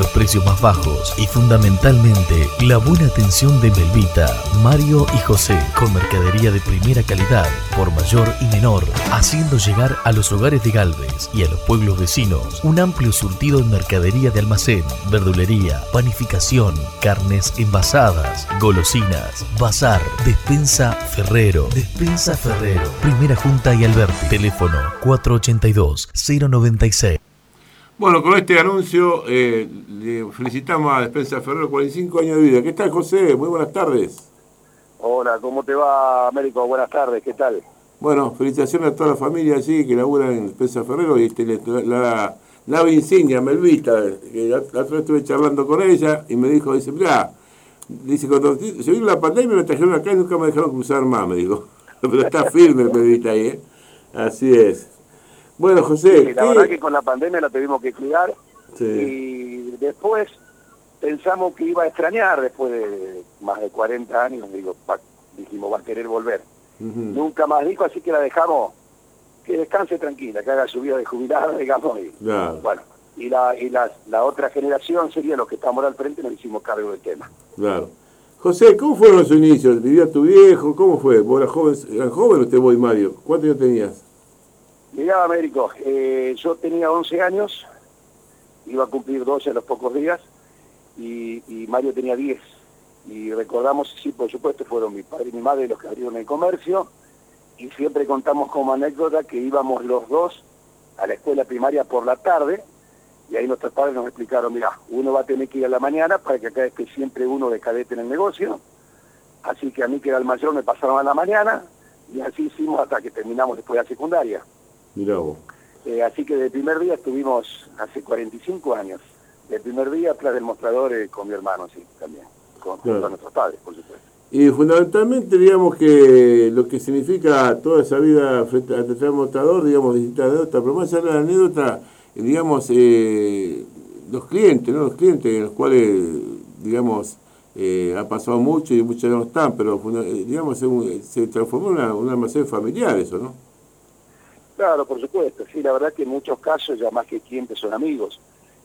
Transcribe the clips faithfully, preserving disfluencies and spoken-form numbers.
los precios más bajos y fundamentalmente la buena atención de Melvita, Mario y José, con mercadería de primera calidad, por mayor y menor, haciendo llegar a los hogares de Galvez y a los pueblos vecinos un amplio surtido en mercadería de almacén, verdulería, panificación, carnes envasadas, golosinas, bazar, despensa Ferrero, despensa Ferrero, Primera Junta y Alberti, teléfono cuatro ochenta y dos, cero noventa y seis. Bueno, con este anuncio eh, le felicitamos a Despensa Ferrero, cuarenta y cinco años de vida. ¿Qué tal, José? Muy buenas tardes. Hola, ¿cómo te va, Américo? Buenas tardes, ¿qué tal? Bueno, felicitaciones a toda la familia allí que labura en Despensa Ferrero y este, la, la nave insignia, Melvita, que la, la otra vez estuve charlando con ella y me dijo, dice, mirá, dice, cuando se vino la pandemia me trajeron acá y nunca me dejaron cruzar más, me dijo. Pero está firme Melvita ahí, ¿eh? Así es. Bueno, José. Sí, la ¿qué? verdad que con la pandemia la tuvimos que cuidar. Sí. Y después pensamos que iba a extrañar, después de más de cuarenta años, digo, va, dijimos, va a querer volver. Uh-huh. Nunca más dijo, así que la dejamos que descanse tranquila, que haga su vida de jubilada, digamos. Y, claro. Bueno, y, la, y la, la otra generación sería los que estamos al frente, nos hicimos cargo del tema. Claro. José, ¿cómo fueron los inicios? ¿Vivía tu viejo? ¿Cómo fue? ¿Vos eras joven, eran joven usted, vos y Mario? ¿Cuántos años tenías? Mirá, Américo, eh, yo tenía once años, iba a cumplir doce a los pocos días, y, y Mario tenía diez. Y recordamos, sí, por supuesto, fueron mi padre y mi madre los que abrieron el comercio, y siempre contamos como anécdota que íbamos los dos a la escuela primaria por la tarde, y ahí nuestros padres nos explicaron, mira, uno va a tener que ir a la mañana para que acá esté siempre uno de cadete en el negocio, así que a mí que era el mayor me pasaron a la mañana, y así hicimos hasta que terminamos después de la secundaria. Mirá vos. Eh, así que del primer día estuvimos hace cuarenta y cinco años. Del primer día atrás del mostrador eh, con mi hermano, sí, también. Con, claro. con nuestros padres, por supuesto. Y fundamentalmente, digamos que lo que significa toda esa vida frente al mostrador, digamos, distintas anécdotas, pero más allá de la anécdota, digamos, eh, los clientes, ¿no? Los clientes en los cuales, digamos, eh, ha pasado mucho y muchos ya no están, pero, digamos, se, se transformó en una, un almacén familiar eso, ¿no? Claro, por supuesto, sí, la verdad que en muchos casos ya más que clientes son amigos.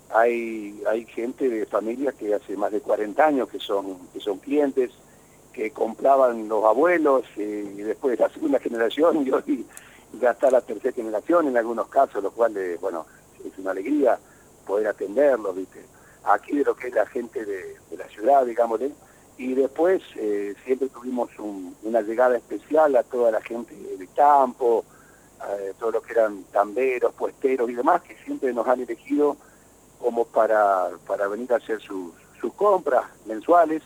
Hay hay gente de familias que hace más de cuarenta años que son que son clientes, que compraban los abuelos eh, y después la segunda generación y hoy ya está la tercera generación en algunos casos, lo cual, eh, bueno, es una alegría poder atenderlos, ¿viste? Aquí de lo que es la gente de, de la ciudad, digámosle, y después eh, siempre tuvimos un, una llegada especial a toda la gente del campo, Eh, todo lo que eran tamberos, puesteros y demás, que siempre nos han elegido como para, para venir a hacer sus, sus compras mensuales.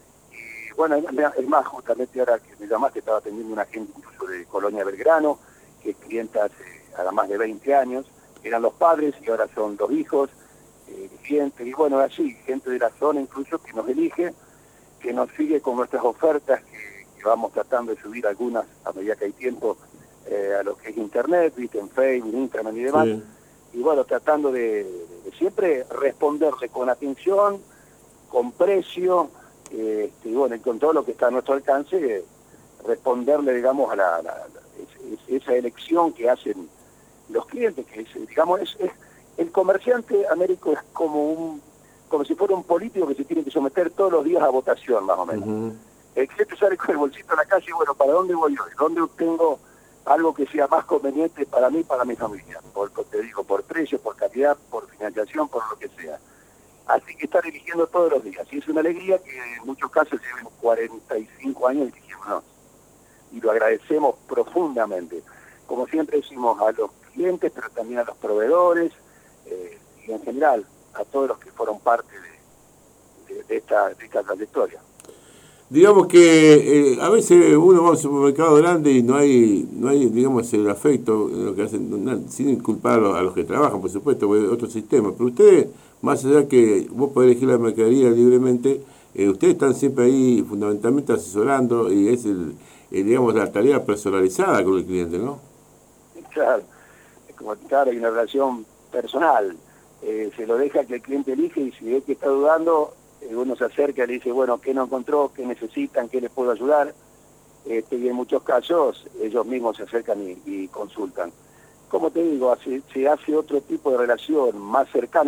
Y bueno, es más, justamente ahora que me llamaste, estaba atendiendo una gente incluso de Colonia Belgrano, que es clienta hace a más de veinte años, eran los padres y ahora son los hijos, eh, gente, y bueno, así, gente de la zona incluso que nos elige, que nos sigue con nuestras ofertas, que, que vamos tratando de subir algunas a medida que hay tiempo, Eh, a lo que es internet, viste, en Facebook, Instagram y demás, sí. Y bueno, tratando de, de siempre responderle con atención, con precio, eh, y bueno, y con todo lo que está a nuestro alcance, eh, responderle, digamos, a la, la, la es, es, esa elección que hacen los clientes, que es, digamos, es, es el comerciante, Américo, es como un, como si fuera un político que se tiene que someter todos los días a votación, más o menos. Uh-huh. El cliente sale con el bolsito a la calle y bueno, ¿para dónde voy hoy? ¿Dónde obtengo algo que sea más conveniente para mí, para mi familia? Por, te digo, por precio, por calidad, por financiación, por lo que sea. Así que están eligiendo todos los días. Y es una alegría que en muchos casos lleven cuarenta y cinco años eligiéndonos. Y lo agradecemos profundamente. Como siempre decimos a los clientes, pero también a los proveedores, eh, y en general a todos los que fueron parte de, de, de, esta, de esta trayectoria. Digamos que eh, a veces uno va a un supermercado grande y no hay, no hay digamos, el afecto en lo que hacen, no, sin culpar a los, a los que trabajan, por supuesto, porque es otro sistema. Pero ustedes, más allá que vos podés elegir la mercadería libremente, eh, ustedes están siempre ahí fundamentalmente asesorando y es, el, el, digamos, la tarea personalizada con el cliente, ¿no? Claro, es como claro, hay una relación personal. Eh, se lo deja que el cliente elige y si ve que está dudando, uno se acerca y le dice, bueno, ¿qué no encontró? ¿Qué necesitan? ¿Qué les puedo ayudar? Este, y en muchos casos ellos mismos se acercan y, y consultan. Como te digo, hace, se hace otro tipo de relación más cercana,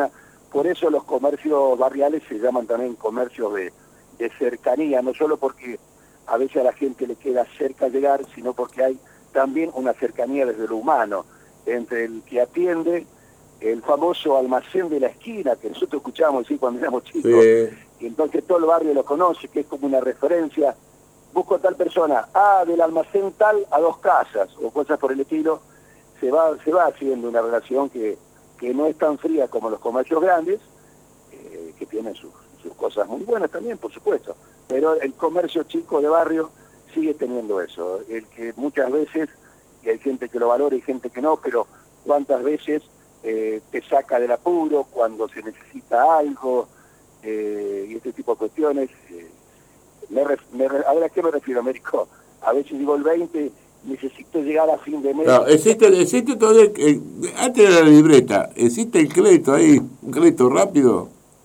Por eso los comercios barriales se llaman también comercios de, de cercanía, no solo porque a veces a la gente le queda cerca llegar, sino porque hay también una cercanía desde lo humano, entre el que atiende, el famoso almacén de la esquina, que nosotros escuchábamos decir cuando éramos chicos, Sí. y entonces todo el barrio lo conoce, que es como una referencia. Busco a tal persona, ah, del almacén tal a dos casas, o cosas por el estilo, se va, se va haciendo una relación que, que no es tan fría como los comercios grandes, eh, que tienen sus, sus cosas muy buenas también, por supuesto, pero el comercio chico de barrio sigue teniendo eso, el que muchas veces, y hay gente que lo valora y gente que no, pero cuántas veces eh, te saca del apuro cuando se necesita algo, eh, y este tipo de cuestiones. Eh, me ref, me, a ver, ¿a qué me refiero, Américo? A veces digo el veinte, necesito llegar a fin de mes. No, existe, existe todavía, eh, antes de la libreta, ¿existe el crédito ahí, un crédito rápido?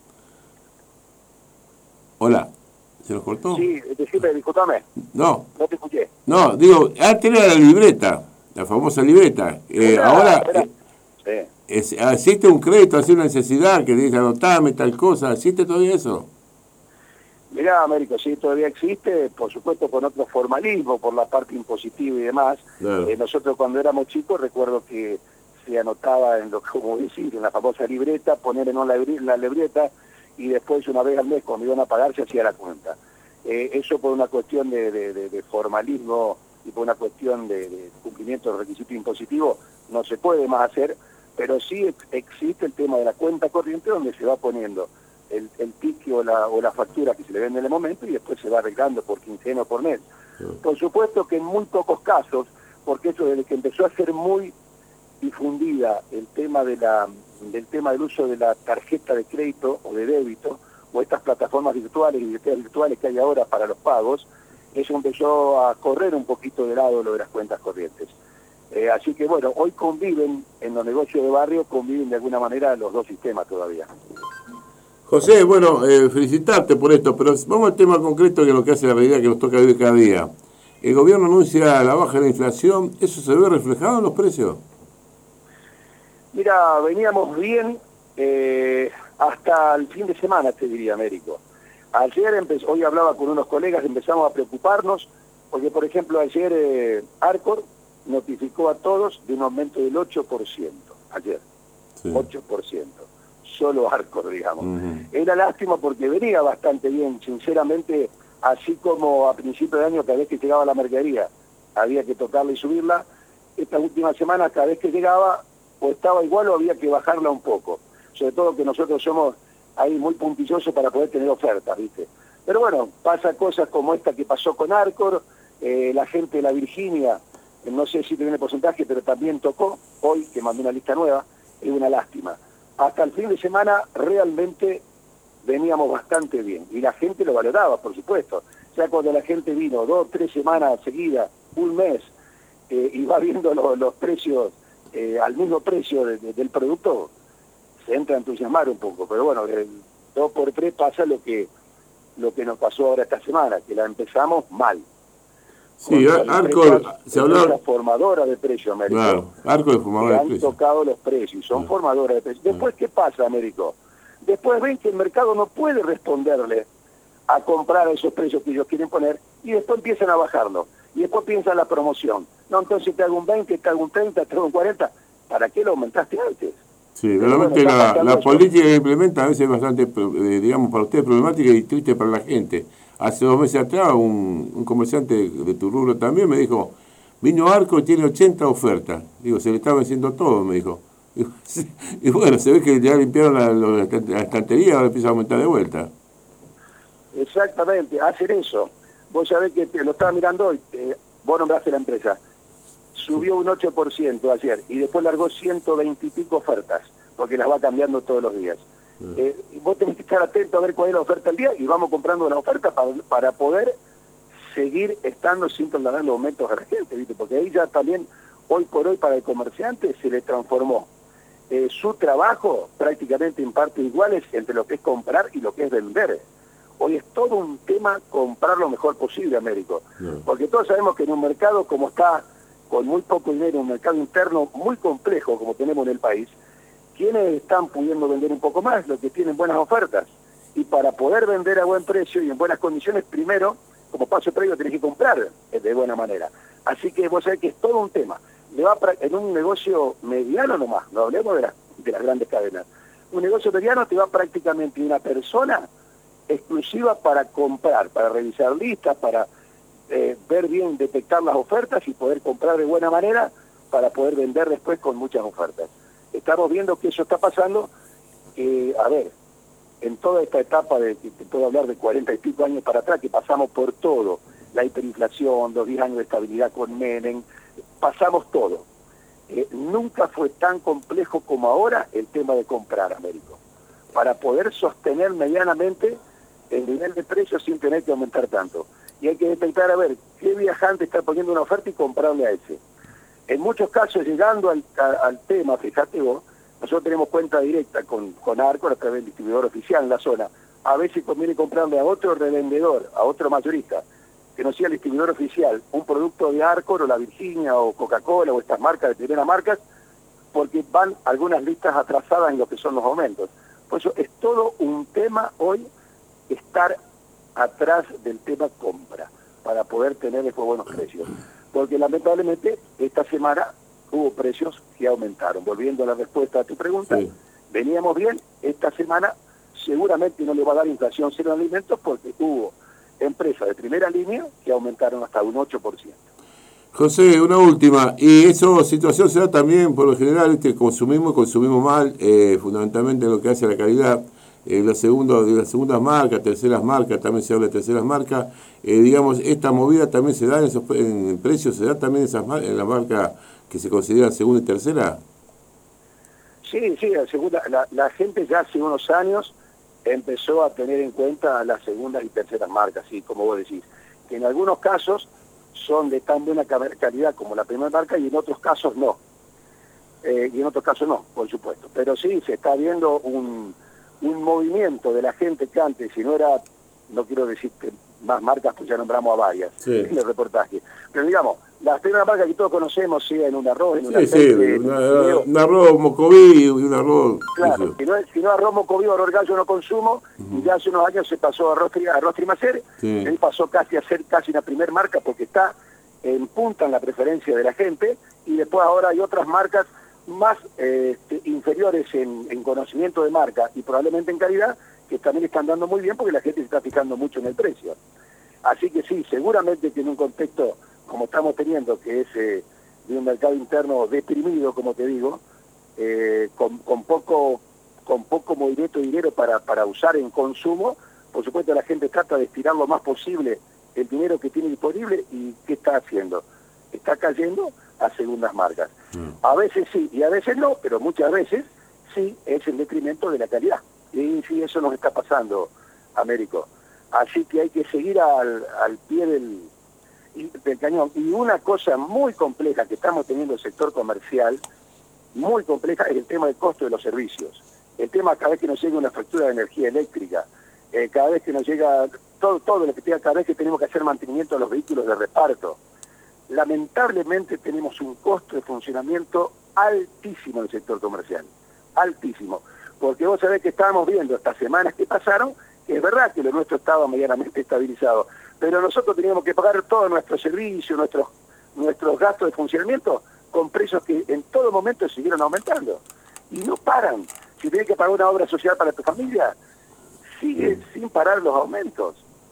Hola, ¿se nos cortó? Sí, decime, discúlpame. No. No te escuché. No, digo, antes era la libreta, la famosa libreta. Eh, Esperá, ahora esperá. eh, Sí. es, existe un crédito, así una necesidad que dice anotame tal cosa, ¿existe todavía eso? Mirá, Américo, sí, todavía existe, por supuesto con otro formalismo, por la parte impositiva y demás. Claro. Eh, nosotros cuando éramos chicos recuerdo que se anotaba en lo que, como decir, en la famosa libreta, poner en una libri- la libreta y después una vez al mes cuando iban a pagar se hacía la cuenta. Eh, eso por una cuestión de, de, de, de formalismo y por una cuestión de, de cumplimiento del requisito impositivo no se puede más hacer, pero sí ex- existe el tema de la cuenta corriente donde se va poniendo el, el ticket o la, o la factura que se le vende en el momento y después se va arreglando por quincena o por mes. Sí. Por supuesto que en muy pocos casos, porque eso desde que empezó a ser muy difundida el tema de la del tema del uso de la tarjeta de crédito o de débito o estas plataformas virtuales y billeteras virtuales que hay ahora para los pagos, eso empezó a correr un poquito de lado lo de las cuentas corrientes. Eh, así que bueno, hoy conviven en los negocios de barrio, conviven de alguna manera los dos sistemas todavía. José, bueno, eh, felicitarte por esto, pero vamos al tema concreto que es lo que hace la realidad que nos toca vivir cada día. El gobierno anuncia la baja de la inflación, ¿eso se ve reflejado en los precios? Mira, veníamos bien eh, hasta el fin de semana, te diría, Américo. Ayer, empezó, hoy hablaba con unos colegas, empezamos a preocuparnos, porque por ejemplo ayer eh, Arcor notificó a todos de un aumento del ocho por ciento, ayer, Sí. ocho por ciento, solo Arcor, digamos. Uh-huh. Era lástima porque venía bastante bien, sinceramente, así como a principio de año cada vez que llegaba la mercadería había que tocarla y subirla, estas últimas semanas cada vez que llegaba o estaba igual o había que bajarla un poco, sobre todo que nosotros somos ahí muy puntillosos para poder tener ofertas, ¿viste? Pero bueno, pasa cosas como esta que pasó con Arcor, eh, la gente de la Virginia, eh, no sé si tiene el porcentaje, pero también tocó, hoy que mandó una lista nueva, es una lástima. Hasta el fin de semana realmente veníamos bastante bien, y la gente lo valoraba, por supuesto. O sea, cuando la gente vino dos, tres semanas seguidas, un mes, eh, y va viendo lo, los precios eh, al mismo precio de, de, del producto, se entra a entusiasmar un poco, pero bueno, el dos por tres pasa lo que lo que nos pasó ahora esta semana, que la empezamos mal. Sí, Arcor se habló... la formadora de precios, Américo. Claro, Arcor es formadora de han precios. tocado los precios, son Ah. formadoras de precios. Después, ¿qué pasa, Américo? Después ven que el mercado no puede responderle a comprar a esos precios que ellos quieren poner y después empiezan a bajarlo. Y después piensan la promoción. No, entonces te hago un veinte, te hago un treinta, te hago un cuarenta. ¿Para qué lo aumentaste antes? Sí, Pero realmente bueno, está la, pasando la eso. política que implementa a veces es bastante, eh, digamos, para ustedes problemática y triste para la gente. Hace dos meses atrás un, un comerciante de, de tu rubro también me dijo, vino Arco y tiene ochenta ofertas. Digo, se le está venciendo todo, me dijo. Y, y bueno, se ve que ya limpiaron la, la, la estantería, ahora empieza a aumentar de vuelta. Exactamente, hacer eso. Vos sabés que te lo estaba mirando hoy, eh, vos nombraste la empresa. Subió un ocho por ciento ayer y después largó ciento veinte y pico ofertas, porque las va cambiando todos los días. Eh, y vos tenés que estar atento a ver cuál es la oferta del día y vamos comprando la oferta para, para poder seguir estando sin trasladar los aumentos a la gente, ¿viste? Porque ahí ya también, hoy por hoy, para el comerciante se le transformó eh, su trabajo prácticamente en partes iguales entre lo que es comprar y lo que es vender. Hoy es todo un tema comprar lo mejor posible, Américo. No. Porque todos sabemos que en un mercado como está, con muy poco dinero, un mercado interno muy complejo como tenemos en el país, ¿quiénes están pudiendo vender un poco más? Los que tienen buenas ofertas. Y para poder vender a buen precio y en buenas condiciones, primero, como paso previo, tenés que comprar de buena manera. Así que vos sabés que es todo un tema. Le va en un negocio mediano nomás, no hablemos de las, de las grandes cadenas. Un negocio mediano te va prácticamente una persona exclusiva para comprar, para revisar listas, para eh, ver bien, detectar las ofertas y poder comprar de buena manera para poder vender después con muchas ofertas. Estamos viendo que eso está pasando, eh, a ver, en toda esta etapa, de, te puedo hablar de cuarenta y pico años para atrás, que pasamos por todo, la hiperinflación, los diez años de estabilidad con Menem, pasamos todo. Eh, nunca fue tan complejo como ahora el tema de comprar, Américo, para poder sostener medianamente el nivel de precios sin tener que aumentar tanto. Y hay que detectar, a ver, qué viajante está poniendo una oferta y comprarle a ese. En muchos casos, llegando al, a, al tema, fíjate vos, nosotros tenemos cuenta directa con, con Arcor a través del distribuidor oficial en la zona. A veces conviene comprarle a otro revendedor, a otro mayorista, que no sea el distribuidor oficial, un producto de Arcor o la Virginia o Coca-Cola o estas marcas de primera marca, porque van algunas listas atrasadas en lo que son los aumentos. Por eso es todo un tema hoy estar atrás del tema compra, para poder tener después buenos precios. Porque lamentablemente esta semana hubo precios que aumentaron. Volviendo a la respuesta a tu pregunta, sí. Veníamos bien, esta semana seguramente no le va a dar inflación cero en alimentos porque hubo empresas de primera línea que aumentaron hasta un ocho por ciento. José, una última, y esa situación se da también por lo general, este, consumimos y consumimos mal, eh, fundamentalmente en lo que hace a la calidad, eh, la segunda, de las segundas marcas, terceras marcas, también se habla de terceras marcas, eh, digamos, esta movida también se da en esos en precios, se da también esas en las marcas que se consideran segunda y tercera. Sí, sí, la, segunda, la, la gente ya hace unos años empezó a tener en cuenta las segundas y terceras marcas, sí, como vos decís, que en algunos casos son de tan buena calidad como la primera marca y en otros casos no. Eh, y en otros casos no, por supuesto. Pero sí, se está viendo un, un movimiento de la gente que antes, si no era, no quiero decir que más marcas, pues ya nombramos a varias sí. En el reportaje. Pero digamos, las primeras marcas que todos conocemos, sea en un arroz, en un sí, aceite, sí, una, un, un arroz Mocoví y un arroz... Claro, si no, si no arroz Mocoví o arroz gallo no consumo, uh-huh. Y ya hace unos años se pasó a arroz, arroz Trimacer, sí. Él pasó casi a ser casi una primer marca porque está en punta en la preferencia de la gente, y después ahora hay otras marcas más eh, inferiores en, en conocimiento de marca y probablemente en calidad, que también están dando muy bien porque la gente se está fijando mucho en el precio. Así que sí, seguramente que en un contexto como estamos teniendo, que es eh, de un mercado interno deprimido, como te digo, eh, con, con poco con poco movimiento de dinero para, para usar en consumo, por supuesto la gente trata de estirar lo más posible el dinero que tiene disponible. ¿Y qué está haciendo? Está cayendo a segundas marcas. Mm. A veces sí y a veces no, pero muchas veces sí es en detrimento de la calidad. Y sí, eso nos está pasando, Américo. Así que hay que seguir al, al pie del, del cañón. Y una cosa muy compleja que estamos teniendo en el sector comercial, muy compleja, es el tema del costo de los servicios. El tema cada vez que nos llega una factura de energía eléctrica, eh, cada vez que nos llega todo, todo lo que tenga, cada vez que tenemos que hacer mantenimiento de los vehículos de reparto. Lamentablemente tenemos un costo de funcionamiento altísimo en el sector comercial, altísimo. Porque vos sabés que estábamos viendo estas semanas que pasaron, que es verdad que lo nuestro estaba medianamente estabilizado, pero nosotros teníamos que pagar todos nuestros servicios, nuestros, nuestros gastos de funcionamiento, con precios que en todo momento siguieron aumentando. Y no paran. Si tienes que pagar una obra social para tu familia, sigue sin parar los aumentos.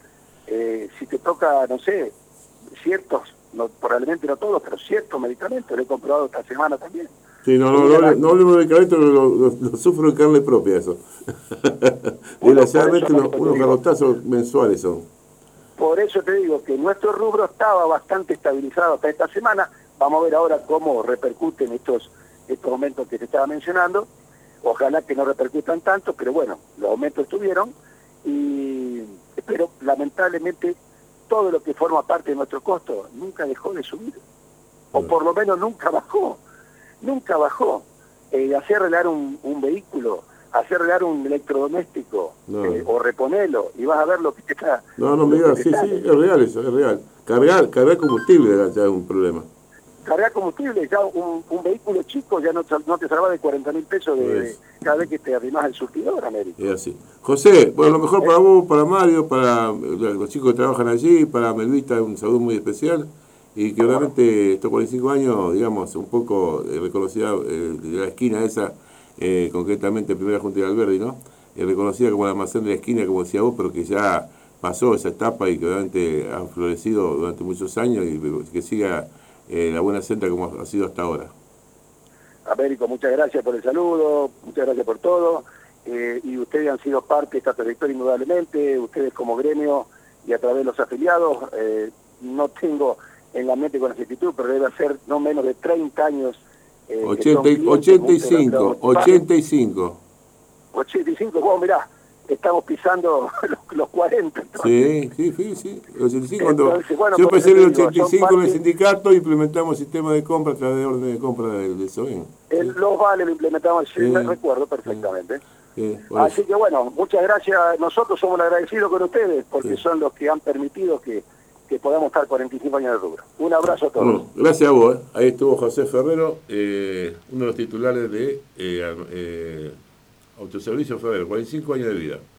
Eh, si te toca, no sé, ciertos, no, probablemente no todos, pero ciertos medicamentos, lo he comprobado esta semana también. Sí, no, no, no, no, no hablemos de medicamentos, lo, lo, lo, lo sufro en carne propia eso. Desgraciadamente unos, unos garrotazos mensuales son. Por eso te digo que nuestro rubro estaba bastante estabilizado hasta esta semana. Vamos a ver ahora cómo repercuten estos, estos aumentos que te estaba mencionando. Ojalá que no repercutan tanto, pero bueno, los aumentos estuvieron. Y, pero lamentablemente todo lo que forma parte de nuestro costo nunca dejó de subir. O por lo menos nunca bajó. Nunca bajó. Eh, hacer arreglar un, un vehículo, hacer arreglar un electrodoméstico, no. eh, o reponerlo, y vas a ver lo que te está... No, no me digas, sí, sí, es real eso, es real. Cargar, cargar combustible ya es un problema. cargar combustible, ya un, un vehículo chico ya no, no te salva de cuarenta mil pesos de, Pues, de cada vez que te arrimas el surtidor, Américo. Es así. José, bueno, lo mejor para vos, para Mario, para los chicos que trabajan allí, para Melvita, un saludo muy especial. Y que realmente estos cuarenta y cinco años, digamos, un poco eh, reconocida eh, de la esquina esa, eh, concretamente Primera Junta de Alberdi, ¿no? Eh, reconocida como el almacén de la esquina, como decía vos, pero que ya pasó esa etapa y que realmente ha florecido durante muchos años y que siga eh, la buena senda como ha sido hasta ahora. Américo, muchas gracias por el saludo, muchas gracias por todo. Eh, y ustedes han sido parte de esta trayectoria indudablemente, ustedes como gremio y a través de los afiliados, eh, no tengo en la mente con exactitud, pero debe ser no menos de treinta años. Eh, ochenta, ochenta y cinco, ochenta y cinco. ochenta y cinco, vos mirá, estamos pisando los, los cuarenta. Entonces. Sí, sí, sí, sí. El ochenta y cinco, cuando entonces, bueno, yo empecé en el ochenta y cinco parte... en el sindicato, implementamos sistema de compra a través de orden de compra del, del SOEN. El, sí. Los vales lo implementamos, sí, me recuerdo perfectamente. Sí, así eso. Que bueno, muchas gracias. Nosotros somos agradecidos con ustedes porque sí. Son los que han permitido que, que podamos estar cuarenta y cinco años de rubro. Un abrazo a todos. Bueno, gracias a vos. ¿eh? Ahí estuvo José Ferrero, eh, uno de los titulares de eh, eh, Autoservicio Ferrero, cuarenta y cinco años de vida.